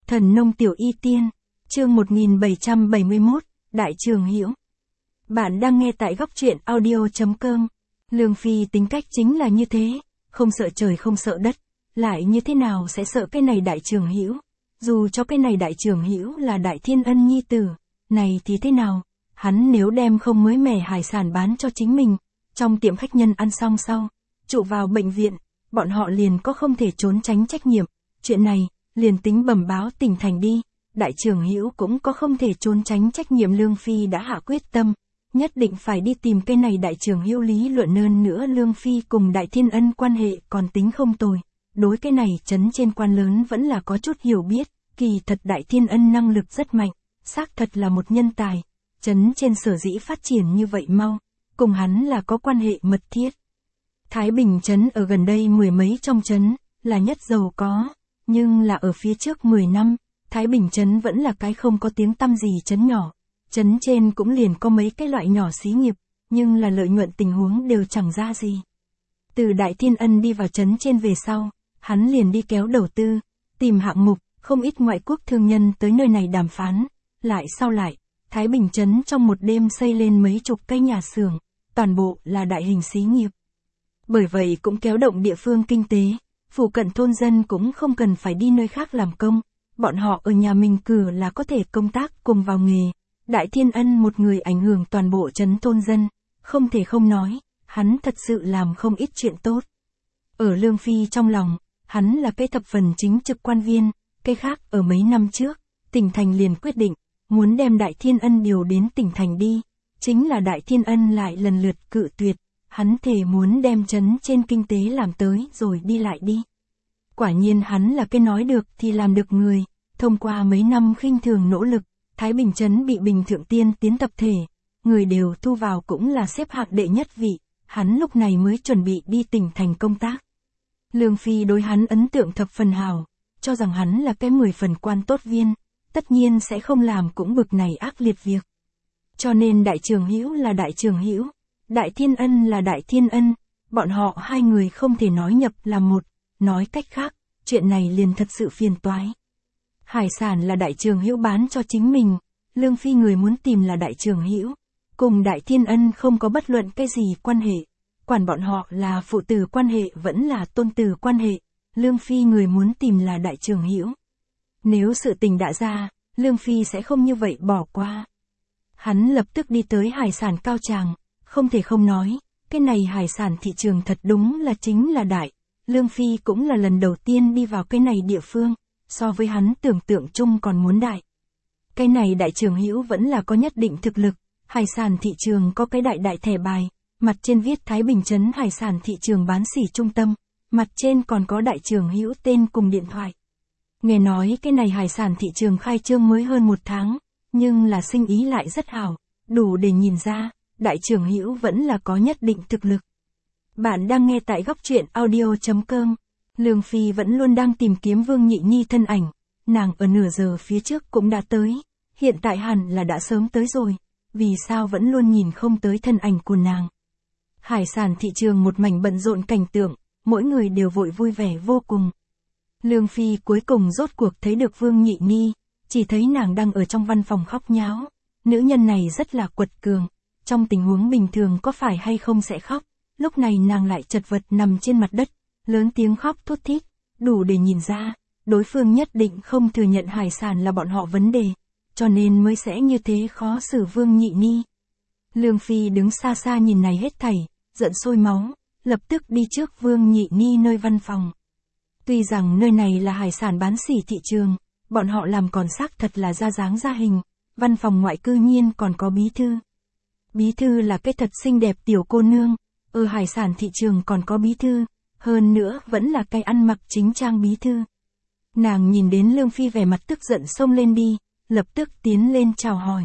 Thần nông tiểu y tiên, chương 1771, Đại Trường Hữu. Bạn đang nghe tại góc truyện audio.com. Lương Phi tính cách chính là như thế, không sợ trời không sợ đất, lại như thế nào sẽ sợ cái này Đại Trường Hữu? Dù cho cái này Đại Trường Hữu là Đại Thiên Ân nhi tử, này thì thế nào? Hắn nếu đem không mới mẻ hải sản bán cho chính mình, trong tiệm khách nhân ăn xong sau, trụ vào bệnh viện, bọn họ liền có không thể trốn tránh trách nhiệm. Chuyện này, liền tính bẩm báo tỉnh thành đi, Đại Trường Hữu cũng có không thể trốn tránh trách nhiệm. Lương Phi đã hạ quyết tâm, nhất định phải đi tìm cái này Đại Trường Hữu lý luận. Hơn nữa Lương Phi cùng Đại Thiên Ân quan hệ còn tính không tồi, đối cái này trấn trên quan lớn vẫn là có chút hiểu biết, kỳ thật Đại Thiên Ân năng lực rất mạnh, xác thật là một nhân tài, trấn trên sở dĩ phát triển như vậy mau, cùng hắn là có quan hệ mật thiết. Thái Bình trấn ở gần đây mười mấy trong trấn, là nhất giàu có, nhưng là ở phía trước 10 năm, Thái Bình trấn vẫn là cái không có tiếng tăm gì trấn nhỏ. Trấn trên cũng liền có mấy cái loại nhỏ xí nghiệp, nhưng là lợi nhuận tình huống đều chẳng ra gì. Từ Đại Thiên Ân đi vào trấn trên về sau, hắn liền đi kéo đầu tư, tìm hạng mục, không ít ngoại quốc thương nhân tới nơi này đàm phán. Sau lại, Thái Bình trấn trong một đêm xây lên mấy chục cái nhà xưởng, toàn bộ là đại hình xí nghiệp. Bởi vậy cũng kéo động địa phương kinh tế, phụ cận thôn dân cũng không cần phải đi nơi khác làm công, bọn họ ở nhà mình cửa là có thể công tác cùng vào nghề. Đại Thiên Ân một người ảnh hưởng toàn bộ trấn thôn dân, không thể không nói, hắn thật sự làm không ít chuyện tốt. Ở Lương Phi trong lòng, hắn là cái thập phần chính trực quan viên, cái khác ở mấy năm trước, tỉnh thành liền quyết định, muốn đem Đại Thiên Ân điều đến tỉnh thành đi, chính là Đại Thiên Ân lại lần lượt cự tuyệt, hắn thề muốn đem trấn trên kinh tế làm tới rồi đi lại đi. Quả nhiên hắn là cái nói được thì làm được người, thông qua mấy năm khinh thường nỗ lực, Thái Bình trấn bị Bình Thượng Tiên tiến tập thể, người đều thu vào cũng là xếp hạng đệ nhất vị, hắn lúc này mới chuẩn bị đi tỉnh thành công tác. Lương Phi đối hắn ấn tượng thập phần hào, cho rằng hắn là cái 10 phần quan tốt viên, tất nhiên sẽ không làm cũng bực này ác liệt việc. Cho nên Đại Trường Hữu là Đại Trường Hữu, Đại Thiên Ân là Đại Thiên Ân, bọn họ hai người không thể nói nhập làm một, nói cách khác, chuyện này liền thật sự phiền toái. Hải sản là Đại Trường Hữu bán cho chính mình, Lương Phi người muốn tìm là Đại Trường Hữu, cùng Đại Thiên Ân không có bất luận cái gì quan hệ, quản bọn họ là phụ tử quan hệ vẫn là tôn tử quan hệ, Lương Phi người muốn tìm là Đại Trường Hữu. Nếu sự tình đã ra, Lương Phi sẽ không như vậy bỏ qua. Hắn lập tức đi tới hải sản cao tràng, không thể không nói, cái này hải sản thị trường thật đúng là chính là đại. Lương Phi cũng là lần đầu tiên đi vào cái này địa phương, so với hắn tưởng tượng chung còn muốn đại. Cái này Đại Trường Hữu vẫn là có nhất định thực lực, hải sản thị trường có cái đại thẻ bài, mặt trên viết Thái Bình trấn hải sản thị trường bán sỉ trung tâm, mặt trên còn có Đại Trường Hữu tên cùng điện thoại. Nghe nói cái này hải sản thị trường khai trương mới hơn 1 tháng, nhưng là sinh ý lại rất hảo, đủ để nhìn ra, Đại Trường Hữu vẫn là có nhất định thực lực. Bạn đang nghe tại góc truyện audio.com. Lương Phi vẫn luôn đang tìm kiếm Vương Nhị Nhi thân ảnh, nàng ở nửa giờ phía trước cũng đã tới, hiện tại hẳn là đã sớm tới rồi, vì sao vẫn luôn nhìn không tới thân ảnh của nàng. Hải sản thị trường một mảnh bận rộn cảnh tượng, mỗi người đều vội vui vẻ vô cùng. Lương Phi cuối cùng rốt cuộc thấy được Vương Nhị Nhi, chỉ thấy nàng đang ở trong văn phòng khóc nháo, nữ nhân này rất là quật cường, trong tình huống bình thường có phải hay không sẽ khóc, lúc này nàng lại chật vật nằm trên mặt đất, lớn tiếng khóc thút thít, đủ để nhìn ra, đối phương nhất định không thừa nhận hải sản là bọn họ vấn đề, cho nên mới sẽ như thế khó xử Vương Nhị Nhi. Lương Phi đứng xa xa nhìn này hết thảy, giận sôi máu, lập tức đi trước Vương Nhị Nhi nơi văn phòng. Tuy rằng nơi này là hải sản bán sỉ thị trường, bọn họ làm còn xác thật là ra dáng ra hình, văn phòng ngoại cư nhiên còn có bí thư. Bí thư là cái thật xinh đẹp tiểu cô nương, ở hải sản thị trường còn có bí thư, hơn nữa vẫn là cái ăn mặc chính trang bí thư. Nàng nhìn đến Lương Phi vẻ mặt tức giận xông lên đi, lập tức tiến lên chào hỏi.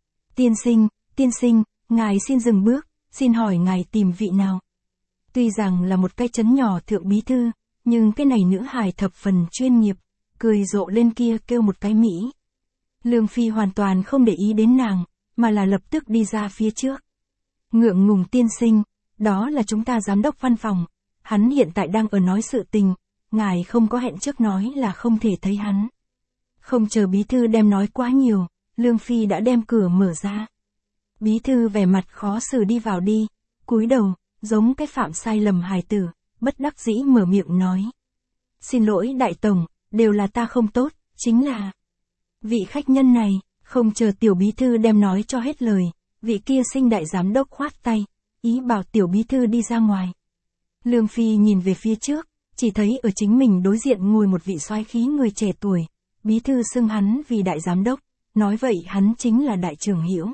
Tiên sinh, ngài xin dừng bước, xin hỏi ngài tìm vị nào? Tuy rằng là một cái trấn nhỏ thượng bí thư, nhưng cái này nữ hài thập phần chuyên nghiệp, cười rộ lên kia kêu một cái Mỹ. Lương Phi hoàn toàn không để ý đến nàng, mà là lập tức đi ra phía trước. Ngượng ngùng tiên sinh, đó là chúng ta giám đốc văn phòng, hắn hiện tại đang ở nói sự tình, ngài không có hẹn trước nói là không thể thấy hắn. Không chờ bí thư đem nói quá nhiều, Lương Phi đã đem cửa mở ra. Bí thư vẻ mặt khó xử đi vào đi, cúi đầu, giống cái phạm sai lầm hài tử, bất đắc dĩ mở miệng nói. Xin lỗi đại tổng, đều là ta không tốt, chính là... Vị khách nhân này, không chờ tiểu bí thư đem nói cho hết lời, vị kia Sinh đại giám đốc khoát tay, ý bảo tiểu bí thư đi ra ngoài. Lương Phi nhìn về phía trước, chỉ thấy ở chính mình đối diện ngồi một vị soái khí người trẻ tuổi, bí thư xưng hắn vì đại giám đốc, nói vậy hắn chính là đại trưởng Hữu.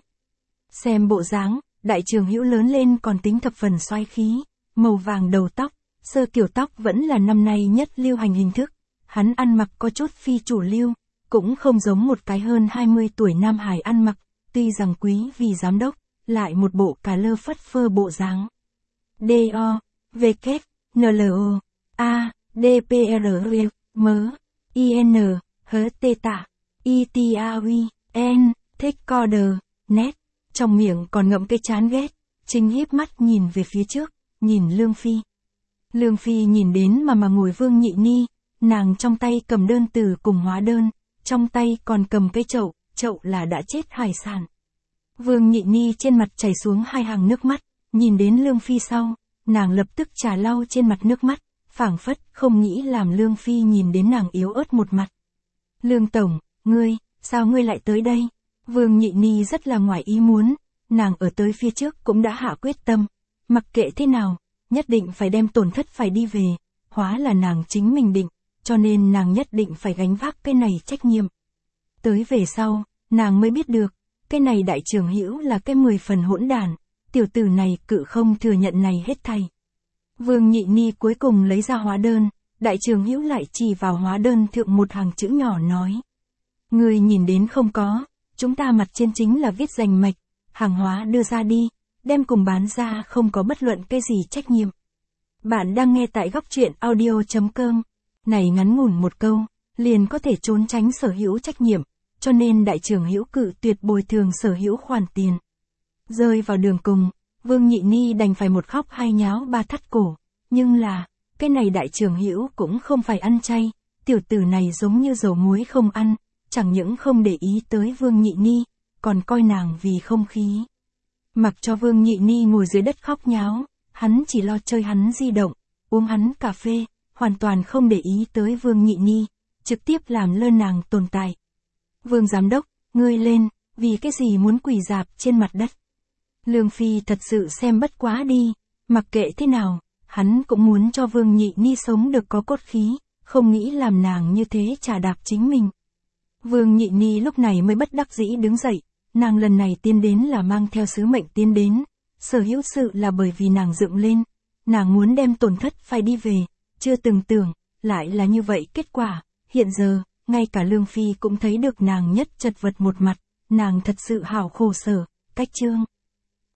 Xem bộ dáng, đại trưởng Hữu lớn lên còn tính thập phần soái khí, màu vàng đầu tóc, sơ kiểu tóc vẫn là năm nay nhất lưu hành hình thức, hắn ăn mặc có chút phi chủ lưu, cũng không giống một cái hơn 20 tuổi nam hài ăn mặc, tuy rằng quý vì giám đốc, lại một bộ cà lơ phất phơ bộ dáng. D.O. W. N.L.O. A. D.P.R. M. I.N. H. T. Tạ. I.T.A.U. N. Thích co đờ. Nét. Trong miệng còn ngậm cái chán ghét. Chính híp mắt nhìn về phía trước, nhìn Lương Phi. Lương Phi nhìn đến mà ngồi Vương Nhị Ni, nàng trong tay cầm đơn từ cùng hóa đơn, trong tay còn cầm cái chậu là đã chết hải sản. Vương Nhị Ni trên mặt chảy xuống hai hàng nước mắt, nhìn đến Lương Phi sau, nàng lập tức trà lau trên mặt nước mắt, phảng phất không nghĩ làm Lương Phi nhìn đến nàng yếu ớt một mặt. Lương Tổng, sao ngươi lại tới đây? Vương Nhị Ni rất là ngoài ý muốn, nàng ở tới phía trước cũng đã hạ quyết tâm, mặc kệ thế nào, nhất định phải đem tổn thất phải đi về, hóa là nàng chính mình định, cho nên nàng nhất định phải gánh vác cái này trách nhiệm. Tới về sau, nàng mới biết được, cái này đại trưởng Hữu là cái 10 phần hỗn đản, tiểu tử này cự không thừa nhận này hết thảy. Vương Nhị Ni cuối cùng lấy ra hóa đơn, đại trưởng Hữu lại chỉ vào hóa đơn thượng một hàng chữ nhỏ nói. Ngươi nhìn đến không có, chúng ta mặt trên chính là viết rành mạch, hàng hóa đưa ra đi, đem cùng bán ra không có bất luận cái gì trách nhiệm. Bạn đang nghe tại góc truyện audio.com, này ngắn ngủn một câu, liền có thể trốn tránh sở hữu trách nhiệm, cho nên đại trưởng Hữu cự tuyệt bồi thường sở hữu khoản tiền. Rơi vào đường cùng, Vương Nhị Ni đành phải một khóc hai nháo ba thắt cổ, nhưng là, cái này đại trưởng Hữu cũng không phải ăn chay, tiểu tử này giống như dầu muối không ăn, chẳng những không để ý tới Vương Nhị Ni, còn coi nàng vì không khí. Mặc cho Vương Nhị Ni ngồi dưới đất khóc nháo, hắn chỉ lo chơi hắn di động, uống hắn cà phê, hoàn toàn không để ý tới Vương Nhị Ni, trực tiếp làm lơ nàng tồn tại. Vương Giám Đốc, ngươi lên, vì cái gì muốn quỳ rạp trên mặt đất? Lương Phi thật sự xem bất quá đi, mặc kệ thế nào, hắn cũng muốn cho Vương Nhị Ni sống được có cốt khí, không nghĩ làm nàng như thế trà đạp chính mình. Vương Nhị Ni lúc này mới bất đắc dĩ đứng dậy, nàng lần này tiến đến là mang theo sứ mệnh tiến đến, sở hữu sự là bởi vì nàng dựng lên, nàng muốn đem tổn thất phải đi về, chưa từng tưởng, lại là như vậy kết quả, hiện giờ, ngay cả Lương Phi cũng thấy được nàng nhất chật vật một mặt, nàng thật sự hảo khổ sở, cách chương.